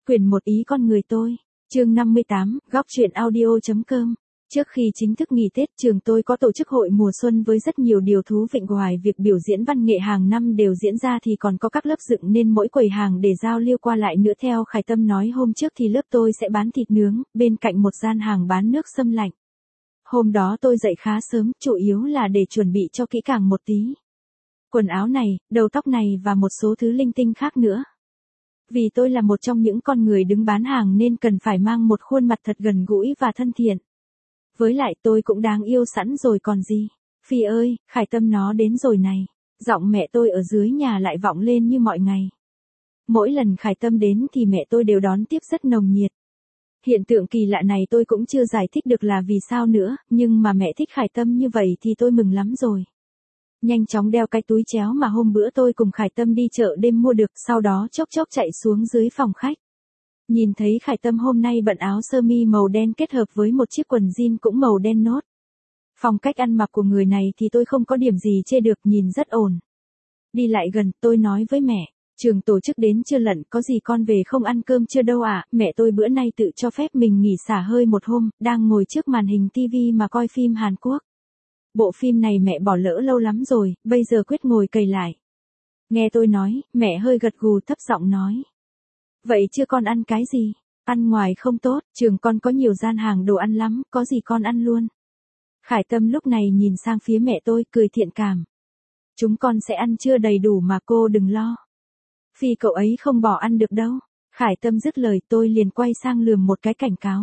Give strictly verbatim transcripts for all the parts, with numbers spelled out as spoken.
Quyển một ý con người tôi. Chương năm mươi tám, góc truyện audio.com. Trước khi chính thức nghỉ Tết, trường tôi có tổ chức hội mùa xuân với rất nhiều điều thú vị. Ngoài việc biểu diễn văn nghệ hàng năm đều diễn ra thì còn có các lớp dựng nên mỗi quầy hàng để giao lưu qua lại nữa. Theo Khải Tâm nói hôm trước thì lớp tôi sẽ bán thịt nướng, bên cạnh một gian hàng bán nước sâm lạnh. Hôm đó tôi dậy khá sớm, chủ yếu là để chuẩn bị cho kỹ càng một tí. Quần áo này, đầu tóc này và một số thứ linh tinh khác nữa. Vì tôi là một trong những con người đứng bán hàng nên cần phải mang một khuôn mặt thật gần gũi và thân thiện. Với lại tôi cũng đáng yêu sẵn rồi còn gì. Phi ơi, Khải Tâm nó đến rồi này. Giọng mẹ tôi ở dưới nhà lại vọng lên như mọi ngày. Mỗi lần Khải Tâm đến thì mẹ tôi đều đón tiếp rất nồng nhiệt. Hiện tượng kỳ lạ này tôi cũng chưa giải thích được là vì sao nữa, nhưng mà mẹ thích Khải Tâm như vậy thì tôi mừng lắm rồi. Nhanh chóng đeo cái túi chéo mà hôm bữa tôi cùng Khải Tâm đi chợ đêm mua được, sau đó chốc chốc chạy xuống dưới phòng khách. Nhìn thấy Khải Tâm hôm nay bận áo sơ mi màu đen kết hợp với một chiếc quần jean cũng màu đen nốt. Phong cách ăn mặc của người này thì tôi không có điểm gì chê được, nhìn rất ổn. Đi lại gần, tôi nói với mẹ, trường tổ chức đến chưa lận, có gì con về không ăn cơm chưa đâu ạ. À? Mẹ tôi bữa nay tự cho phép mình nghỉ xả hơi một hôm, đang ngồi trước màn hình tivi mà coi phim Hàn Quốc. Bộ phim này mẹ bỏ lỡ lâu lắm rồi, bây giờ quyết ngồi cày lại. Nghe tôi nói, mẹ hơi gật gù thấp giọng nói. Vậy chưa con ăn cái gì? Ăn ngoài không tốt, trường con có nhiều gian hàng đồ ăn lắm, có gì con ăn luôn. Khải Tâm lúc này nhìn sang phía mẹ tôi, cười thiện cảm. Chúng con sẽ ăn chưa đầy đủ mà cô đừng lo. Phi cậu ấy không bỏ ăn được đâu. Khải Tâm dứt lời tôi liền quay sang lườm một cái cảnh cáo.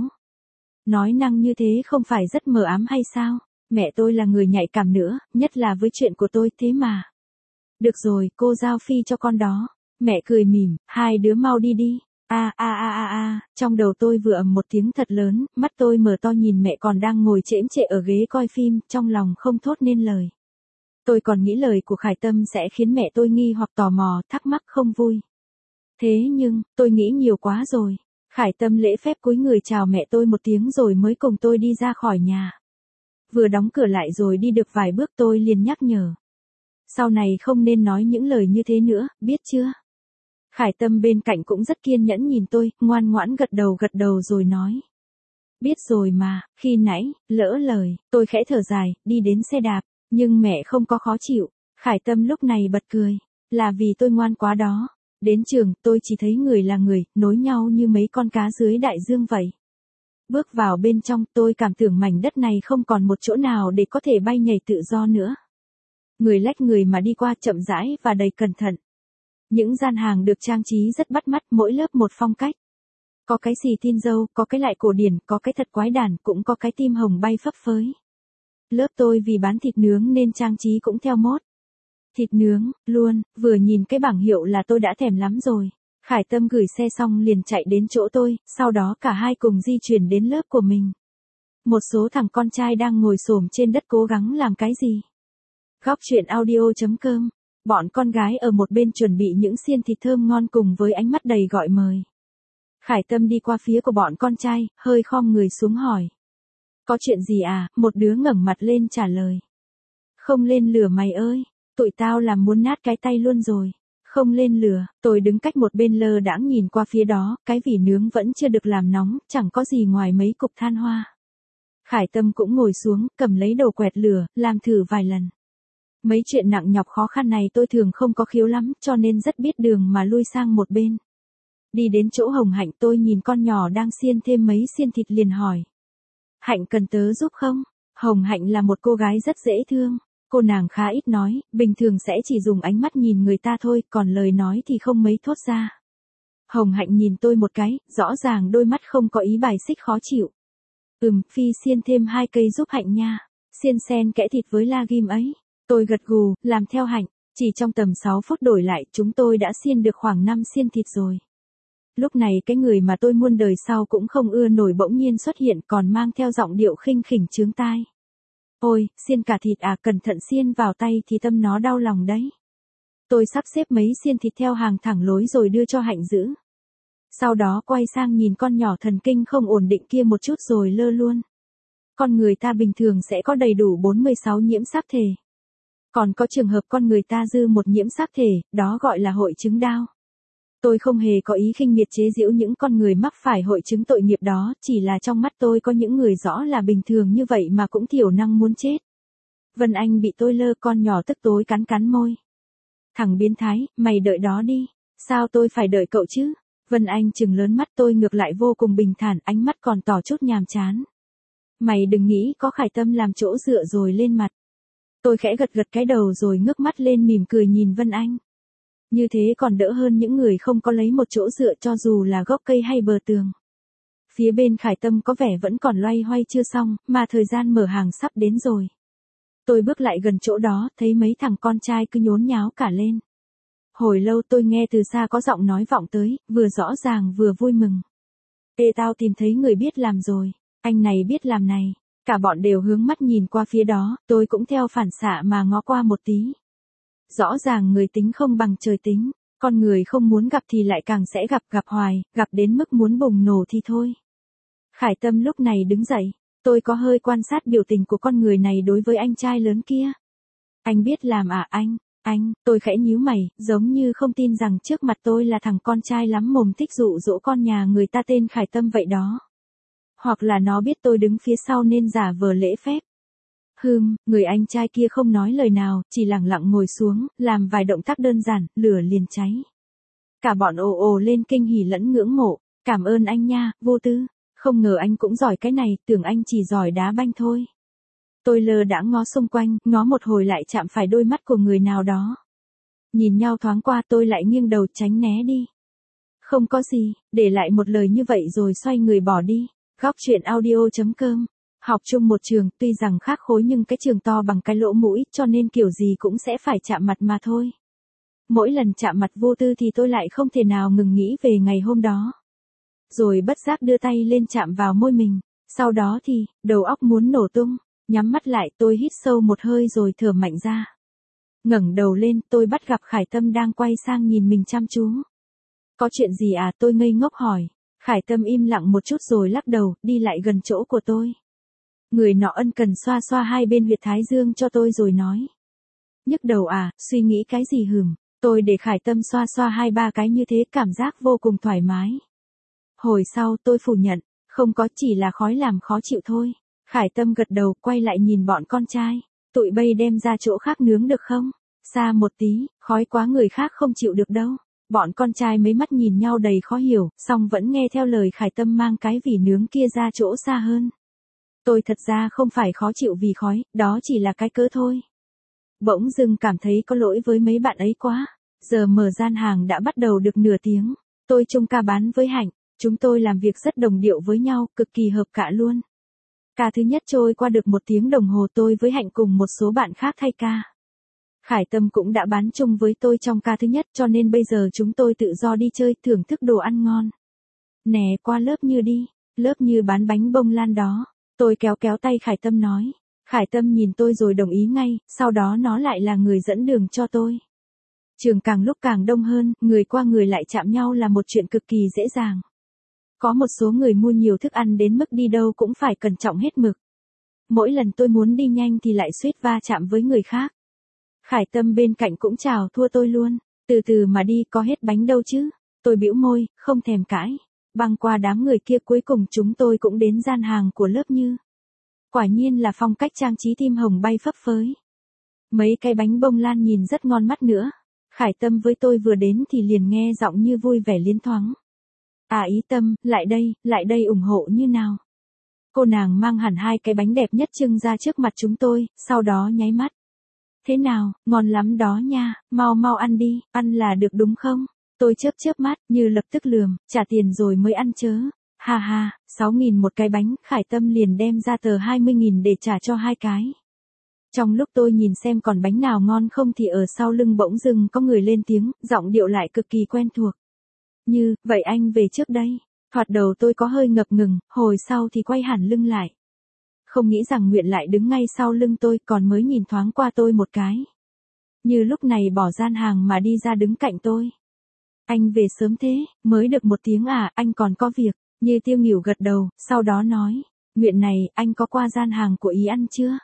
Nói năng như thế không phải rất mờ ám hay sao? Mẹ tôi là người nhạy cảm nữa, nhất là với chuyện của tôi thế mà. Được rồi, cô giao Phi cho con đó. Mẹ cười mỉm, hai đứa mau đi đi. A a a a a, trong đầu tôi vừa ầm một tiếng thật lớn, mắt tôi mở to nhìn mẹ còn đang ngồi chễm chệ ở ghế coi phim, trong lòng không thốt nên lời. Tôi còn nghĩ lời của Khải Tâm sẽ khiến mẹ tôi nghi hoặc tò mò, thắc mắc không vui. Thế nhưng, tôi nghĩ nhiều quá rồi. Khải Tâm lễ phép cúi người chào mẹ tôi một tiếng rồi mới cùng tôi đi ra khỏi nhà. Vừa đóng cửa lại rồi đi được vài bước tôi liền nhắc nhở. Sau này không nên nói những lời như thế nữa, biết chưa? Khải Tâm bên cạnh cũng rất kiên nhẫn nhìn tôi, ngoan ngoãn gật đầu gật đầu rồi nói. Biết rồi mà, khi nãy, lỡ lời, tôi khẽ thở dài, đi đến xe đạp, nhưng mẹ không có khó chịu. Khải Tâm lúc này bật cười, là vì tôi ngoan quá đó. Đến trường, tôi chỉ thấy người là người, nối nhau như mấy con cá dưới đại dương vậy. Bước vào bên trong, tôi cảm tưởng mảnh đất này không còn một chỗ nào để có thể bay nhảy tự do nữa. Người lách người mà đi qua chậm rãi và đầy cẩn thận. Những gian hàng được trang trí rất bắt mắt, mỗi lớp một phong cách. Có cái xì tin dâu, có cái lại cổ điển, có cái thật quái đản, cũng có cái tim hồng bay phấp phới. Lớp tôi vì bán thịt nướng nên trang trí cũng theo mốt. Thịt nướng, luôn, vừa nhìn cái bảng hiệu là tôi đã thèm lắm rồi. Khải Tâm gửi xe xong liền chạy đến chỗ tôi, sau đó cả hai cùng di chuyển đến lớp của mình. Một số thằng con trai đang ngồi xổm trên đất cố gắng làm cái gì. Góc truyện audio.com. Bọn con gái ở một bên chuẩn bị những xiên thịt thơm ngon cùng với ánh mắt đầy gọi mời. Khải Tâm đi qua phía của bọn con trai, hơi khom người xuống hỏi. Có chuyện gì à? Một đứa ngẩng mặt lên trả lời. Không lên lửa mày ơi, tụi tao làm muốn nát cái tay luôn rồi. Không lên lửa, tôi đứng cách một bên lơ đãng nhìn qua phía đó, cái vỉ nướng vẫn chưa được làm nóng, chẳng có gì ngoài mấy cục than hoa. Khải Tâm cũng ngồi xuống, cầm lấy đầu quẹt lửa, làm thử vài lần. Mấy chuyện nặng nhọc khó khăn này tôi thường không có khiếu lắm, cho nên rất biết đường mà lui sang một bên. Đi đến chỗ Hồng Hạnh tôi nhìn con nhỏ đang xiên thêm mấy xiên thịt liền hỏi. Hạnh cần tớ giúp không? Hồng Hạnh là một cô gái rất dễ thương. Cô nàng khá ít nói, bình thường sẽ chỉ dùng ánh mắt nhìn người ta thôi, còn lời nói thì không mấy thốt ra. Hồng Hạnh nhìn tôi một cái, rõ ràng đôi mắt không có ý bài xích khó chịu. Ừm, Phi xiên thêm hai cây giúp Hạnh nha. Xiên xen kẽ thịt với la ghim ấy. Tôi gật gù, làm theo Hạnh. Chỉ trong tầm sáu phút đổi lại, chúng tôi đã xiên được khoảng năm xiên thịt rồi. Lúc này cái người mà tôi muôn đời sau cũng không ưa nổi bỗng nhiên xuất hiện, còn mang theo giọng điệu khinh khỉnh chướng tai. Ôi, xiên cả thịt à, cẩn thận xiên vào tay thì Tâm nó đau lòng đấy. Tôi sắp xếp mấy xiên thịt theo hàng thẳng lối rồi đưa cho Hạnh giữ. Sau đó quay sang nhìn con nhỏ thần kinh không ổn định kia một chút rồi lơ luôn. Con người ta bình thường sẽ có đầy đủ bốn mươi sáu nhiễm sắc thể. Còn có trường hợp con người ta dư một nhiễm sắc thể, đó gọi là hội chứng Down. Tôi không hề có ý khinh miệt chế giễu những con người mắc phải hội chứng tội nghiệp đó, chỉ là trong mắt tôi có những người rõ là bình thường như vậy mà cũng thiểu năng muốn chết. Vân Anh bị tôi lơ, con nhỏ tức tối cắn cắn môi. Thằng biến thái, mày đợi đó đi. Sao tôi phải đợi cậu chứ? Vân Anh trừng lớn mắt, tôi ngược lại vô cùng bình thản, ánh mắt còn tỏ chút nhàm chán. Mày đừng nghĩ có Khải Tâm làm chỗ dựa rồi lên mặt. Tôi khẽ gật gật cái đầu rồi ngước mắt lên mỉm cười nhìn Vân Anh. Như thế còn đỡ hơn những người không có lấy một chỗ dựa cho dù là gốc cây hay bờ tường. Phía bên Khải Tâm có vẻ vẫn còn loay hoay chưa xong, mà thời gian mở hàng sắp đến rồi. Tôi bước lại gần chỗ đó, thấy mấy thằng con trai cứ nhốn nháo cả lên. Hồi lâu tôi nghe từ xa có giọng nói vọng tới, vừa rõ ràng vừa vui mừng. Ê, tao tìm thấy người biết làm rồi, anh này biết làm này. Cả bọn đều hướng mắt nhìn qua phía đó, tôi cũng theo phản xạ mà ngó qua một tí. Rõ ràng người tính không bằng trời tính, con người không muốn gặp thì lại càng sẽ gặp gặp hoài, gặp đến mức muốn bùng nổ thì thôi. Khải Tâm lúc này đứng dậy, tôi có hơi quan sát biểu tình của con người này đối với anh trai lớn kia. Anh biết làm à anh, anh, tôi khẽ nhíu mày, giống như không tin rằng trước mặt tôi là thằng con trai lắm mồm thích dụ dỗ con nhà người ta tên Khải Tâm vậy đó. Hoặc là nó biết tôi đứng phía sau nên giả vờ lễ phép. Hừm, người anh trai kia không nói lời nào, chỉ lặng lặng ngồi xuống, làm vài động tác đơn giản, lửa liền cháy. Cả bọn ồ ồ lên kinh hỉ lẫn ngưỡng mộ, cảm ơn anh nha, Vô Tư, không ngờ anh cũng giỏi cái này, tưởng anh chỉ giỏi đá banh thôi. Tôi lơ đãng ngó xung quanh, ngó một hồi lại chạm phải đôi mắt của người nào đó. Nhìn nhau thoáng qua tôi lại nghiêng đầu tránh né đi. Không có gì, để lại một lời như vậy rồi xoay người bỏ đi. Góc truyện audio chấm com. Học chung một trường, tuy rằng khác khối nhưng cái trường to bằng cái lỗ mũi, cho nên kiểu gì cũng sẽ phải chạm mặt mà thôi. Mỗi lần chạm mặt Vô Tư thì tôi lại không thể nào ngừng nghĩ về ngày hôm đó. Rồi bất giác đưa tay lên chạm vào môi mình, sau đó thì, đầu óc muốn nổ tung, nhắm mắt lại tôi hít sâu một hơi rồi thở mạnh ra. Ngẩng đầu lên, tôi bắt gặp Khải Tâm đang quay sang nhìn mình chăm chú. Có chuyện gì à, tôi ngây ngốc hỏi. Khải Tâm im lặng một chút rồi lắc đầu, đi lại gần chỗ của tôi. Người nọ ân cần xoa xoa hai bên huyệt thái dương cho tôi rồi nói. Nhức đầu à, suy nghĩ cái gì hừm, tôi để Khải Tâm xoa xoa hai ba cái như thế cảm giác vô cùng thoải mái. Hồi sau tôi phủ nhận, không có, chỉ là khói làm khó chịu thôi. Khải Tâm gật đầu, quay lại nhìn bọn con trai. Tụi bay đem ra chỗ khác nướng được không? Xa một tí, khói quá người khác không chịu được đâu. Bọn con trai mấy mắt nhìn nhau đầy khó hiểu, song vẫn nghe theo lời Khải Tâm mang cái vỉ nướng kia ra chỗ xa hơn. Tôi thật ra không phải khó chịu vì khói, đó chỉ là cái cớ thôi. Bỗng dưng cảm thấy có lỗi với mấy bạn ấy quá. Giờ mở gian hàng đã bắt đầu được nửa tiếng. Tôi chung ca bán với Hạnh, chúng tôi làm việc rất đồng điệu với nhau, cực kỳ hợp cả luôn. Ca thứ nhất trôi qua được một tiếng đồng hồ, tôi với Hạnh cùng một số bạn khác thay ca. Khải Tâm cũng đã bán chung với tôi trong ca thứ nhất, cho nên bây giờ chúng tôi tự do đi chơi, thưởng thức đồ ăn ngon. Nè, qua lớp Như đi, lớp Như bán bánh bông lan đó. Tôi kéo kéo tay Khải Tâm nói. Khải Tâm nhìn tôi rồi đồng ý ngay, sau đó nó lại là người dẫn đường cho tôi. Trường càng lúc càng đông hơn, người qua người lại chạm nhau là một chuyện cực kỳ dễ dàng. Có một số người mua nhiều thức ăn đến mức đi đâu cũng phải cẩn trọng hết mực. Mỗi lần tôi muốn đi nhanh thì lại suýt va chạm với người khác. Khải Tâm bên cạnh cũng chào thua tôi luôn. Từ từ mà đi, có hết bánh đâu chứ. Tôi bĩu môi, không thèm cãi. Băng qua đám người kia cuối cùng chúng tôi cũng đến gian hàng của lớp Như. Quả nhiên là phong cách trang trí tim hồng bay phấp phới. Mấy cái bánh bông lan nhìn rất ngon mắt nữa. Khải Tâm với tôi vừa đến thì liền nghe giọng Như vui vẻ liến thoáng. À ý Tâm, lại đây, lại đây ủng hộ Như nào. Cô nàng mang hẳn hai cái bánh đẹp nhất trưng ra trước mặt chúng tôi, sau đó nháy mắt. Thế nào, ngon lắm đó nha, mau mau ăn đi, ăn là được đúng không? Tôi chớp chớp mắt, Như lập tức lườm, trả tiền rồi mới ăn chớ. Ha ha, sáu nghìn một cái bánh, Khải Tâm liền đem ra tờ hai mươi nghìn để trả cho hai cái. Trong lúc tôi nhìn xem còn bánh nào ngon không thì ở sau lưng bỗng dưng có người lên tiếng, giọng điệu lại cực kỳ quen thuộc. Như, vậy anh về trước đây. Thoạt đầu tôi có hơi ngập ngừng, hồi sau thì quay hẳn lưng lại. Không nghĩ rằng Nguyện lại đứng ngay sau lưng tôi, còn mới nhìn thoáng qua tôi một cái. Như lúc này bỏ gian hàng mà đi ra đứng cạnh tôi. Anh về sớm thế, mới được một tiếng à, anh còn có việc. Như tiêu nghỉu gật đầu, sau đó nói. Nguyện này, anh có qua gian hàng của Ý ăn chưa?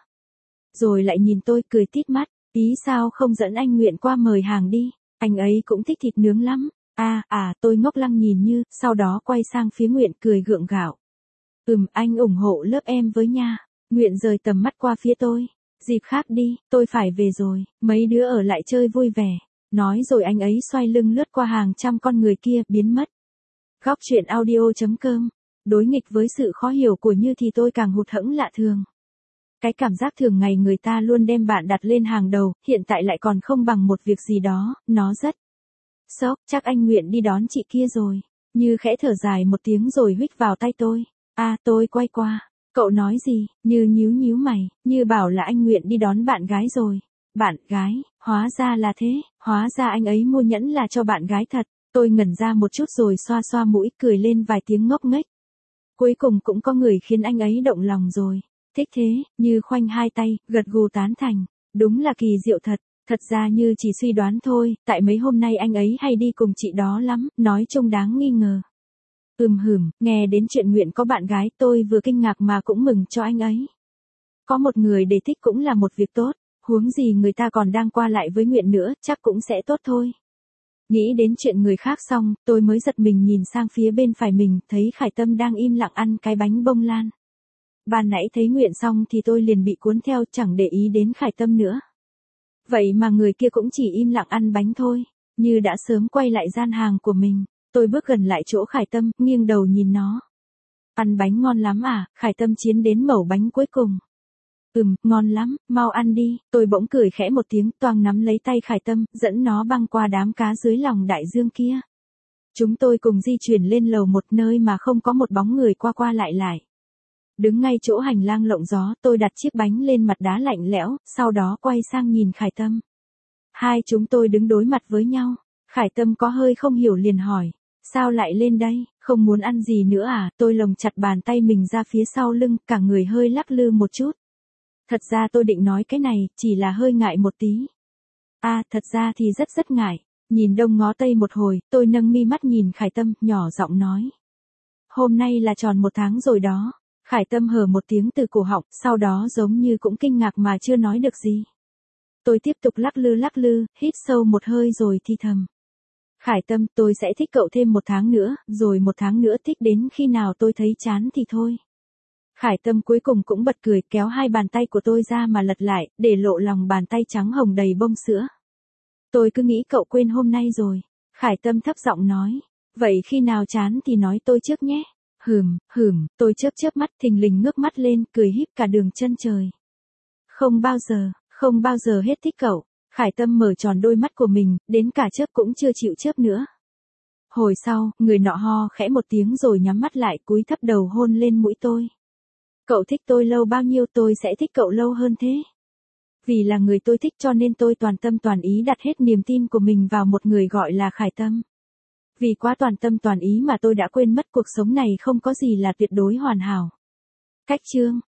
Rồi lại nhìn tôi cười tít mắt, Ý sao không dẫn anh Nguyện qua mời hàng đi, anh ấy cũng thích thịt nướng lắm. À, à, tôi ngốc lăng nhìn Như, sau đó quay sang phía Nguyện cười gượng gạo. Ừm, anh ủng hộ lớp em với nha. Nguyện rời tầm mắt qua phía tôi. Dịp khác đi, tôi phải về rồi, mấy đứa ở lại chơi vui vẻ. Nói rồi anh ấy xoay lưng lướt qua hàng trăm con người kia, biến mất. Góc chuyện audio.com. Đối nghịch với sự khó hiểu của Như thì tôi càng hụt hẫng lạ thường. Cái cảm giác thường ngày người ta luôn đem bạn đặt lên hàng đầu, hiện tại lại còn không bằng một việc gì đó, nó rất sốc. Chắc anh Nguyện đi đón chị kia rồi. Như khẽ thở dài một tiếng rồi huých vào tay tôi. À, tôi quay qua. Cậu nói gì? Như nhíu nhíu mày, Như bảo là anh Nguyện đi đón bạn gái rồi. Bạn gái, hóa ra là thế, hóa ra anh ấy mua nhẫn là cho bạn gái thật. Tôi ngẩn ra một chút rồi xoa xoa mũi cười lên vài tiếng ngốc nghếch. Cuối cùng cũng có người khiến anh ấy động lòng rồi. Thích thế, Như khoanh hai tay, gật gù tán thành. Đúng là kỳ diệu thật. Thật ra Như chỉ suy đoán thôi, tại mấy hôm nay anh ấy hay đi cùng chị đó lắm, nói trông đáng nghi ngờ. Ừm hửm, nghe đến chuyện Nguyện có bạn gái tôi vừa kinh ngạc mà cũng mừng cho anh ấy. Có một người để thích cũng là một việc tốt, huống gì người ta còn đang qua lại với Nguyện nữa, chắc cũng sẽ tốt thôi. Nghĩ đến chuyện người khác xong, tôi mới giật mình nhìn sang phía bên phải mình, thấy Khải Tâm đang im lặng ăn cái bánh bông lan. Ban nãy thấy Nguyện xong thì tôi liền bị cuốn theo, chẳng để ý đến Khải Tâm nữa. Vậy mà người kia cũng chỉ im lặng ăn bánh thôi, Như đã sớm quay lại gian hàng của mình. Tôi bước gần lại chỗ Khải Tâm, nghiêng đầu nhìn nó. Ăn bánh ngon lắm à? Khải Tâm chiến đến mẩu bánh cuối cùng. Ừm, ngon lắm, mau ăn đi. Tôi bỗng cười khẽ một tiếng, toang nắm lấy tay Khải Tâm, dẫn nó băng qua đám cá dưới lòng đại dương kia. Chúng tôi cùng di chuyển lên lầu một nơi mà không có một bóng người qua qua lại lại. Đứng ngay chỗ hành lang lộng gió, tôi đặt chiếc bánh lên mặt đá lạnh lẽo, sau đó quay sang nhìn Khải Tâm. Hai chúng tôi đứng đối mặt với nhau. Khải Tâm có hơi không hiểu liền hỏi. Sao lại lên đây, không muốn ăn gì nữa à? Tôi lồng chặt bàn tay mình ra phía sau lưng, cả người hơi lắc lư một chút. Thật ra tôi định nói cái này, chỉ là hơi ngại một tí. À, thật ra thì rất rất ngại. Nhìn đông ngó tây một hồi, tôi nâng mi mắt nhìn Khải Tâm, nhỏ giọng nói. Hôm nay là tròn một tháng rồi đó. Khải Tâm hờ một tiếng từ cổ họng, sau đó giống như cũng kinh ngạc mà chưa nói được gì. Tôi tiếp tục lắc lư lắc lư, hít sâu một hơi rồi thì thầm. Khải Tâm, tôi sẽ thích cậu thêm một tháng nữa, rồi một tháng nữa thích đến khi nào tôi thấy chán thì thôi. Khải Tâm cuối cùng cũng bật cười, kéo hai bàn tay của tôi ra mà lật lại, để lộ lòng bàn tay trắng hồng đầy bông sữa. Tôi cứ nghĩ cậu quên hôm nay rồi. Khải Tâm thấp giọng nói. Vậy khi nào chán thì nói tôi trước nhé. Hừm, hừm, tôi chớp chớp mắt, thình lình ngước mắt lên, cười híp cả đường chân trời. Không bao giờ, không bao giờ hết thích cậu. Khải Tâm mở tròn đôi mắt của mình, đến cả chớp cũng chưa chịu chớp nữa. Hồi sau, người nọ ho khẽ một tiếng rồi nhắm mắt lại, cúi thấp đầu hôn lên mũi tôi. Cậu thích tôi lâu bao nhiêu tôi sẽ thích cậu lâu hơn thế. Vì là người tôi thích cho nên tôi toàn tâm toàn ý đặt hết niềm tin của mình vào một người gọi là Khải Tâm. Vì quá toàn tâm toàn ý mà tôi đã quên mất cuộc sống này không có gì là tuyệt đối hoàn hảo. Cách chương